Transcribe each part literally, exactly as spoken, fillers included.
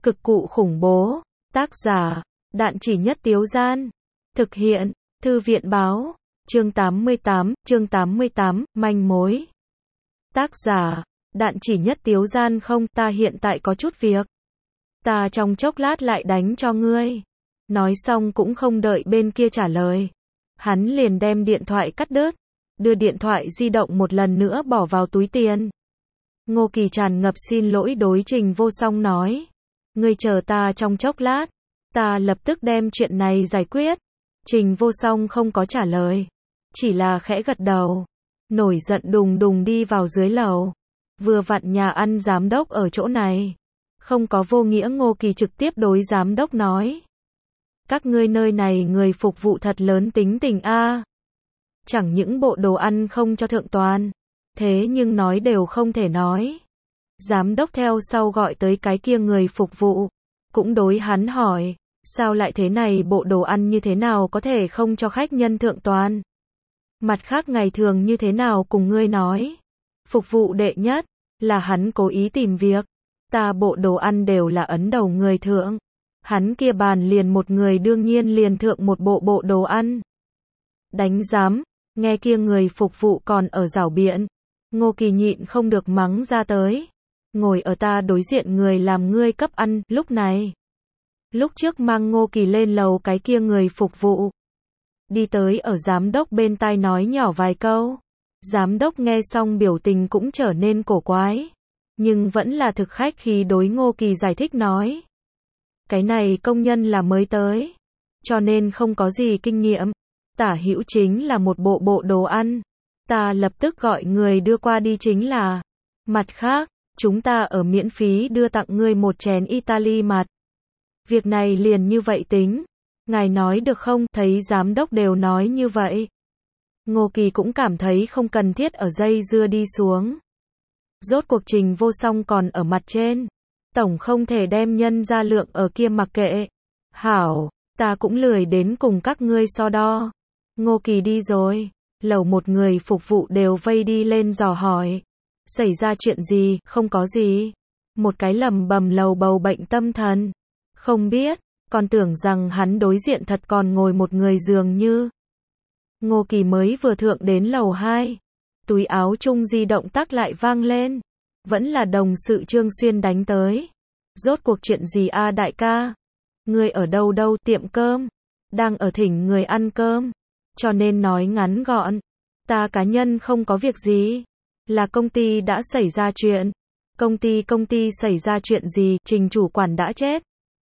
Cực cụ khủng bố. Tác giả, Đạn Chỉ Nhất Tiếu Gian. Thực hiện, Thư viện báo. Chương tám mươi tám, chương tám mươi tám, manh mối. Tác giả, Đạn Chỉ Nhất Tiếu Gian. Không, ta hiện tại có chút việc. Ta trong chốc lát lại đánh cho ngươi. Nói xong cũng không đợi bên kia trả lời. Hắn liền đem điện thoại cắt đứt, đưa điện thoại di động một lần nữa bỏ vào túi tiền. Ngô Kỳ tràn ngập xin lỗi đối Trình Vô Song nói. Ngươi chờ ta trong chốc lát, ta lập tức đem chuyện này giải quyết. Trình Vô Song không có trả lời, chỉ là khẽ gật đầu. Nổi giận đùng đùng đi vào dưới lầu. Vừa vặn nhà ăn giám đốc ở chỗ này. Không có vô nghĩa. Ngô Kỳ trực tiếp đối giám đốc nói. Các ngươi nơi này người phục vụ thật lớn tính tình a. Chẳng những bộ đồ ăn không cho thượng toàn, thế nhưng nói đều không thể nói. Giám đốc theo sau gọi tới cái kia người phục vụ, cũng đối hắn hỏi, sao lại thế này, bộ đồ ăn như thế nào có thể không cho khách nhân thượng toàn? Mặt khác ngày thường như thế nào cùng ngươi nói? Phục vụ đệ nhất, là hắn cố ý tìm việc. Ta bộ đồ ăn đều là ấn đầu người thượng. Hắn kia bàn liền một người đương nhiên liền thượng một bộ bộ đồ ăn. Đánh giám, nghe kia người phục vụ còn ở rảo biện. Ngô Kỳ nhịn không được mắng ra tới. Ngồi ở ta đối diện người làm ngươi cấp ăn. Lúc này, lúc trước mang Ngô Kỳ lên lầu cái kia người phục vụ đi tới ở giám đốc bên tai nói nhỏ vài câu. Giám đốc nghe xong biểu tình cũng trở nên cổ quái, nhưng vẫn là thực khách khí đối Ngô Kỳ giải thích nói. Cái này công nhân là mới tới, cho nên không có gì kinh nghiệm. Tả hữu chính là một bộ bộ đồ ăn. Ta lập tức gọi người đưa qua đi chính là. Mặt khác, chúng ta ở miễn phí đưa tặng ngươi một chén Italy mặt. Việc này liền như vậy tính. Ngài nói được không? Thấy giám đốc đều nói như vậy, Ngô Kỳ cũng cảm thấy không cần thiết ở dây dưa đi xuống. Rốt cuộc Trình Vô Song còn ở mặt trên. Tổng không thể đem nhân ra lượng ở kia mặc kệ. Hảo, ta cũng lười đến cùng các ngươi so đo. Ngô Kỳ đi rồi. Lầu một người phục vụ đều vây đi lên dò hỏi. Xảy ra chuyện gì? Không có gì. Một cái lầm bầm lầu bầu bệnh tâm thần. Không biết, còn tưởng rằng hắn đối diện thật còn ngồi một người dường như. Ngô Kỳ mới vừa thượng đến lầu hai. Túi áo chung di động tắc lại vang lên. Vẫn là đồng sự Trương Xuyên đánh tới. Rốt cuộc chuyện gì a đại ca? Ngươi ở đâu đâu? Tiệm cơm. Đang ở thỉnh người ăn cơm. Cho nên nói ngắn gọn. Ta cá nhân không có việc gì. Là công ty đã xảy ra chuyện. Công ty công ty xảy ra chuyện gì? Trình chủ quản đã chết.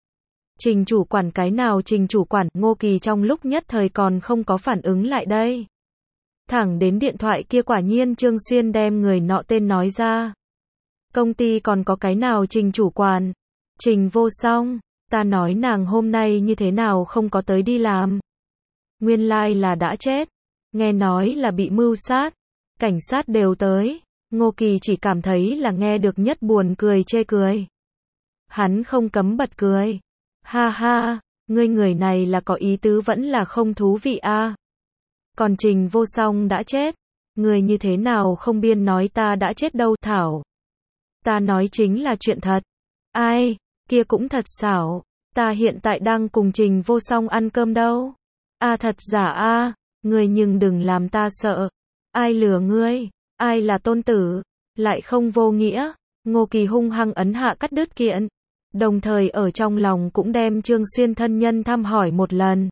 Trình chủ quản cái nào Trình chủ quản? Ngô Kỳ trong lúc nhất thời còn không có phản ứng lại đây. Thẳng đến điện thoại kia quả nhiên Trương Xuyên đem người nọ tên nói ra. Công ty còn có cái nào Trình chủ quản? Trình Vô Song. Ta nói nàng hôm nay như thế nào không có tới đi làm. Nguyên lai like là đã chết. Nghe nói là bị mưu sát. Cảnh sát đều tới. Ngô Kỳ chỉ cảm thấy là nghe được nhất buồn cười chê cười. Hắn không cấm bật cười. Ha ha, ngươi người này là có ý tứ vẫn là không thú vị a. À. Còn Trình Vô Song đã chết. Ngươi như thế nào không biên nói ta đã chết đâu Thảo. Ta nói chính là chuyện thật. Ai, kia cũng thật xảo. Ta hiện tại đang cùng Trình Vô Song ăn cơm đâu. A à, thật giả a, à. Ngươi nhưng đừng làm ta sợ. Ai lừa ngươi, ai là tôn tử, lại không vô nghĩa. Ngô Kỳ hung hăng ấn hạ cắt đứt kiện. Đồng thời ở trong lòng cũng đem Trương Xuyên thân nhân thăm hỏi một lần.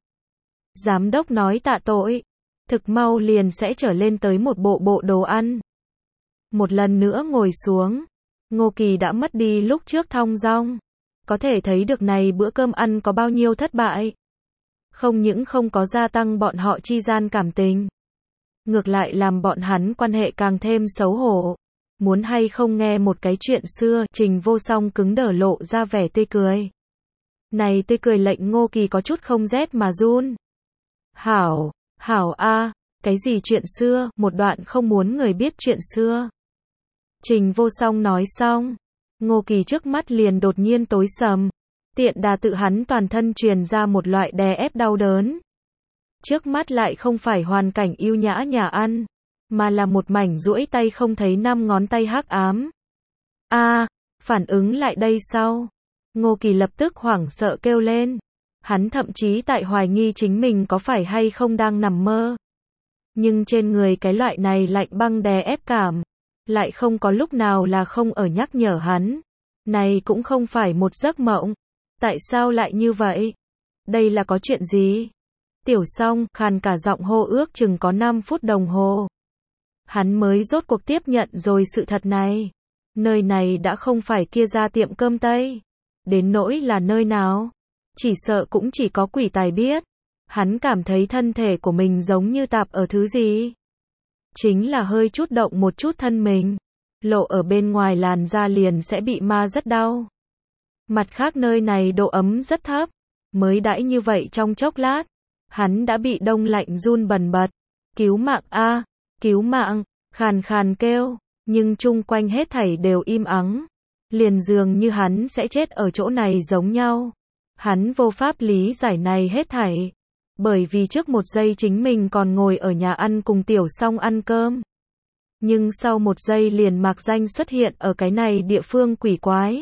Giám đốc nói tạ tội. Thực mau liền sẽ trở lên tới một bộ bộ đồ ăn. Một lần nữa ngồi xuống. Ngô Kỳ đã mất đi lúc trước thong dong. Có thể thấy được này bữa cơm ăn có bao nhiêu thất bại. Không những không có gia tăng bọn họ chi gian cảm tình. Ngược lại làm bọn hắn quan hệ càng thêm xấu hổ. Muốn hay không nghe một cái chuyện xưa? Trình Vô Song cứng đờ lộ ra vẻ tươi cười. Này tươi cười lệnh Ngô Kỳ có chút không rét mà run. Hảo, hảo a, à, cái gì chuyện xưa? Một đoạn không muốn người biết chuyện xưa. Trình Vô Song nói xong, Ngô Kỳ trước mắt liền đột nhiên tối sầm. Tiện đà tự hắn toàn thân truyền ra một loại đè ép đau đớn. Trước mắt lại không phải hoàn cảnh yêu nhã nhà ăn, mà là một mảnh duỗi tay không thấy năm ngón tay hắc ám. A, à, phản ứng lại đây sau. Ngô Kỳ lập tức hoảng sợ kêu lên. Hắn thậm chí tại hoài nghi chính mình có phải hay không đang nằm mơ. Nhưng trên người cái loại này lạnh băng đè ép cảm, lại không có lúc nào là không ở nhắc nhở hắn. Này cũng không phải một giấc mộng. Tại sao lại như vậy? Đây là có chuyện gì? Tiểu Song khàn cả giọng hô ước chừng có năm phút đồng hồ. Hắn mới rốt cuộc tiếp nhận rồi sự thật này. Nơi này đã không phải kia ra tiệm cơm Tây. Đến nỗi là nơi nào? Chỉ sợ cũng chỉ có quỷ tài biết. Hắn cảm thấy thân thể của mình giống như tạp ở thứ gì. Chính là hơi chút động một chút thân mình. Lộ ở bên ngoài làn da liền sẽ bị ma rất đau. Mặt khác nơi này độ ấm rất thấp. Mới đãi như vậy trong chốc lát. Hắn đã bị đông lạnh run bần bật. Cứu mạng a, cứu mạng, khàn khàn kêu. Nhưng chung quanh hết thảy đều im ắng. Liền dường như hắn sẽ chết ở chỗ này giống nhau. Hắn vô pháp lý giải này hết thảy. Bởi vì trước một giây chính mình còn ngồi ở nhà ăn cùng Tiểu Song ăn cơm. Nhưng sau một giây liền mạc danh xuất hiện ở cái này địa phương quỷ quái.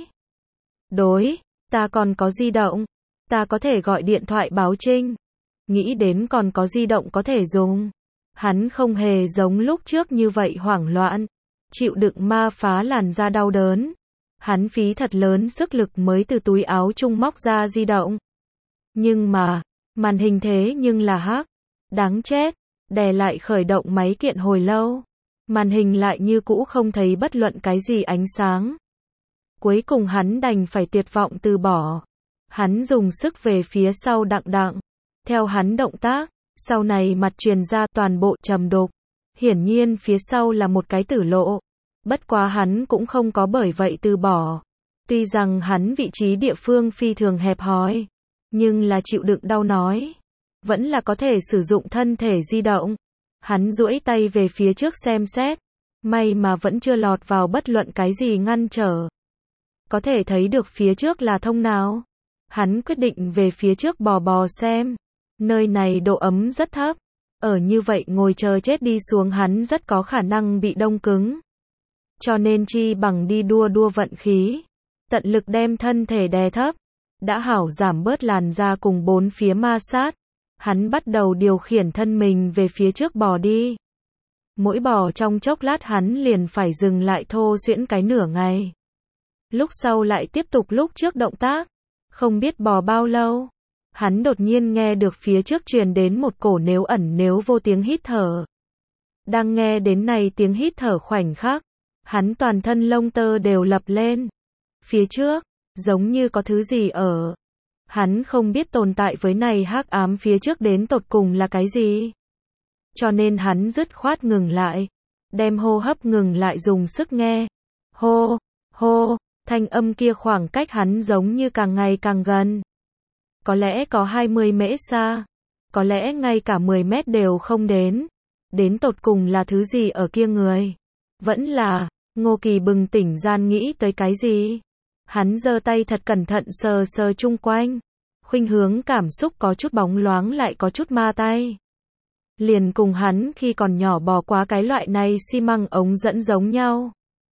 Đối, ta còn có di động. Ta có thể gọi điện thoại báo trinh. Nghĩ đến còn có di động có thể dùng. Hắn không hề giống lúc trước như vậy hoảng loạn. Chịu đựng ma phá làn da đau đớn. Hắn phí thật lớn sức lực mới từ túi áo chung móc ra di động. Nhưng mà, màn hình thế nhưng là hắc. Đáng chết, đè lại khởi động máy kiện hồi lâu. Màn hình lại như cũ không thấy bất luận cái gì ánh sáng. Cuối cùng hắn đành phải tuyệt vọng từ bỏ. Hắn dùng sức về phía sau đặng đặng. Theo hắn động tác, sau này mặt truyền ra toàn bộ trầm đục. Hiển nhiên phía sau là một cái tử lộ. Bất quá hắn cũng không có bởi vậy từ bỏ. Tuy rằng hắn vị trí địa phương phi thường hẹp hòi, nhưng là chịu đựng đau nói. Vẫn là có thể sử dụng thân thể di động. Hắn duỗi tay về phía trước xem xét. May mà vẫn chưa lọt vào bất luận cái gì ngăn trở. Có thể thấy được phía trước là thông nào. Hắn quyết định về phía trước bò bò xem. Nơi này độ ấm rất thấp. Ở như vậy ngồi chờ chết đi xuống hắn rất có khả năng bị đông cứng. Cho nên chi bằng đi đua đua vận khí. Tận lực đem thân thể đè thấp. Đã hảo giảm bớt làn da cùng bốn phía ma sát. Hắn bắt đầu điều khiển thân mình về phía trước bò đi. Mỗi bò trong chốc lát hắn liền phải dừng lại thô diễn cái nửa ngày. Lúc sau lại tiếp tục lúc trước động tác. Không biết bò bao lâu. Hắn đột nhiên nghe được phía trước truyền đến một cổ nếu ẩn nếu vô tiếng hít thở. Đang nghe đến này tiếng hít thở khoảnh khắc. Hắn toàn thân lông tơ đều lập lên. Phía trước, giống như có thứ gì ở. Hắn không biết tồn tại với này hắc ám phía trước đến tột cùng là cái gì. Cho nên hắn dứt khoát ngừng lại. Đem hô hấp ngừng lại dùng sức nghe. Hô, hô, thanh âm kia khoảng cách hắn giống như càng ngày càng gần. Có lẽ có hai mươi mễ xa. Có lẽ ngay cả mười mét đều không đến. Đến tột cùng là thứ gì ở kia người. Vẫn là, Ngô Kỳ bừng tỉnh gian nghĩ tới cái gì. Hắn giơ tay thật cẩn thận sờ sờ chung quanh. Khuynh hướng cảm xúc có chút bóng loáng lại có chút ma tay. Liền cùng hắn khi còn nhỏ bò qua cái loại này xi măng ống dẫn giống nhau.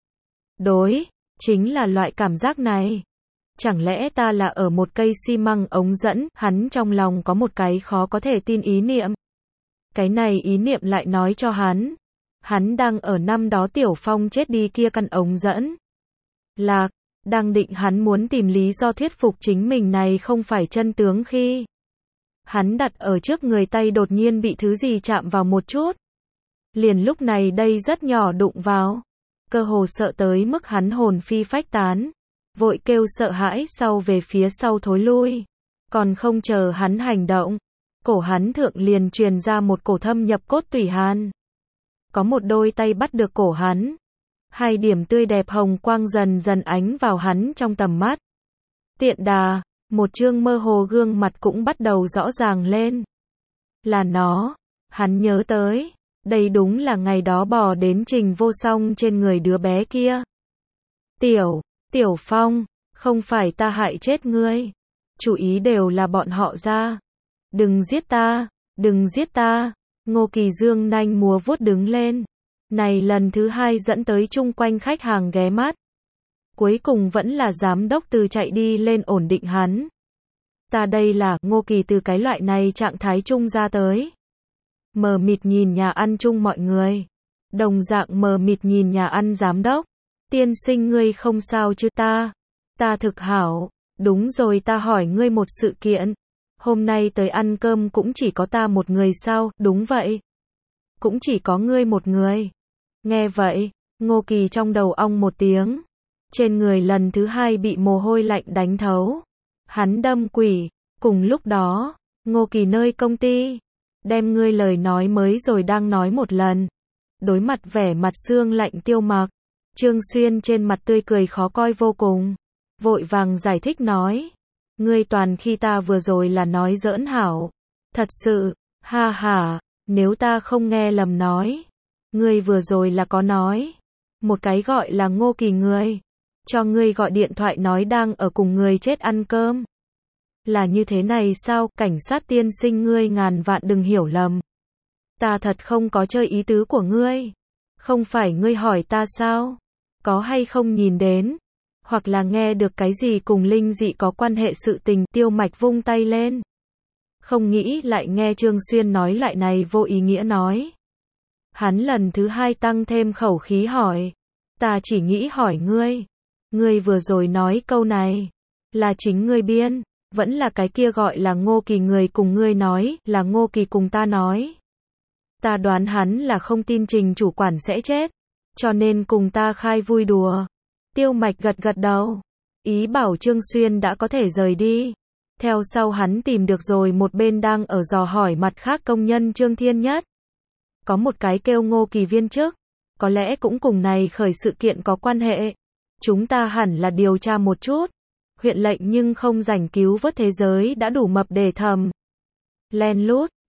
Đối, chính là loại cảm giác này. Chẳng lẽ ta là ở một cây xi măng ống dẫn, hắn trong lòng có một cái khó có thể tin ý niệm. Cái này ý niệm lại nói cho hắn. Hắn đang ở năm đó Tiểu Phong chết đi kia căn ống dẫn. Lạc, đang định hắn muốn tìm lý do thuyết phục chính mình này không phải chân tướng khi. Hắn đặt ở trước người tay đột nhiên bị thứ gì chạm vào một chút. Liền lúc này đây rất nhỏ đụng vào. Cơ hồ sợ tới mức hắn hồn phi phách tán. Vội kêu sợ hãi sau về phía sau thối lui. Còn không chờ hắn hành động. Cổ hắn thượng liền truyền ra một cổ thâm nhập cốt tủy hàn. Có một đôi tay bắt được cổ hắn. Hai điểm tươi đẹp hồng quang dần dần ánh vào hắn trong tầm mắt. Tiện đà, một chương mơ hồ gương mặt cũng bắt đầu rõ ràng lên. Là nó, hắn nhớ tới, đây đúng là ngày đó bò đến Trình Vô Song trên người đứa bé kia. Tiểu, Tiểu Phong, không phải ta hại chết ngươi. Chủ ý đều là bọn họ ra. Đừng giết ta, đừng giết ta. Ngô Kỳ dương nanh múa vuốt đứng lên. Này lần thứ hai dẫn tới chung quanh khách hàng ghé mắt. Cuối cùng vẫn là giám đốc Từ chạy đi lên ổn định hắn. Ta đây là, Ngô Kỳ từ cái loại này trạng thái chung ra tới. Mờ mịt nhìn nhà ăn chung mọi người. Đồng dạng mờ mịt nhìn nhà ăn giám đốc. Tiên sinh ngươi không sao chứ ta? Ta thực hảo. Đúng rồi, ta hỏi ngươi một sự kiện. Hôm nay tới ăn cơm cũng chỉ có ta một người sao? Đúng vậy. Cũng chỉ có ngươi một người. Nghe vậy, Ngô Kỳ trong đầu ong một tiếng. Trên người lần thứ hai bị mồ hôi lạnh đánh thấu. Hắn đâm quỷ. Cùng lúc đó, Ngô Kỳ nơi công ty. Đem ngươi lời nói mới rồi đang nói một lần. Đối mặt vẻ mặt xương lạnh Tiêu Mặc. Trương Xuyên trên mặt tươi cười khó coi vô cùng. Vội vàng giải thích nói. Ngươi toàn khi ta vừa rồi là nói giỡn hảo. Thật sự, ha ha, nếu ta không nghe lầm nói. Ngươi vừa rồi là có nói. Một cái gọi là Ngô Kỳ người. Cho ngươi gọi điện thoại nói đang ở cùng người chết ăn cơm. Là như thế này sao? Cảnh sát tiên sinh ngươi ngàn vạn đừng hiểu lầm. Ta thật không có chơi ý tứ của ngươi. Không phải ngươi hỏi ta sao? Có hay không nhìn đến? Hoặc là nghe được cái gì cùng linh dị có quan hệ sự tình? Tiêu Mạch vung tay lên. Không nghĩ lại nghe Trương Xuyên nói lại này vô ý nghĩa nói. Hắn lần thứ hai tăng thêm khẩu khí hỏi. Ta chỉ nghĩ hỏi ngươi. Ngươi vừa rồi nói câu này. Là chính ngươi biên. Vẫn là cái kia gọi là Ngô Kỳ người cùng ngươi nói. Là Ngô Kỳ cùng ta nói. Ta đoán hắn là không tin Trình chủ quản sẽ chết. Cho nên cùng ta khai vui đùa. Tiêu Mạch gật gật đầu. Ý bảo Trương Xuyên đã có thể rời đi. Theo sau hắn tìm được rồi một bên đang ở dò hỏi mặt khác công nhân Trương Thiên Nhất. Có một cái kêu Ngô Kỳ viên chức. Có lẽ cũng cùng này khởi sự kiện có quan hệ. Chúng ta hẳn là điều tra một chút. Huyện lệnh nhưng không rảnh cứu vớt thế giới đã đủ mập để thầm. Len lút.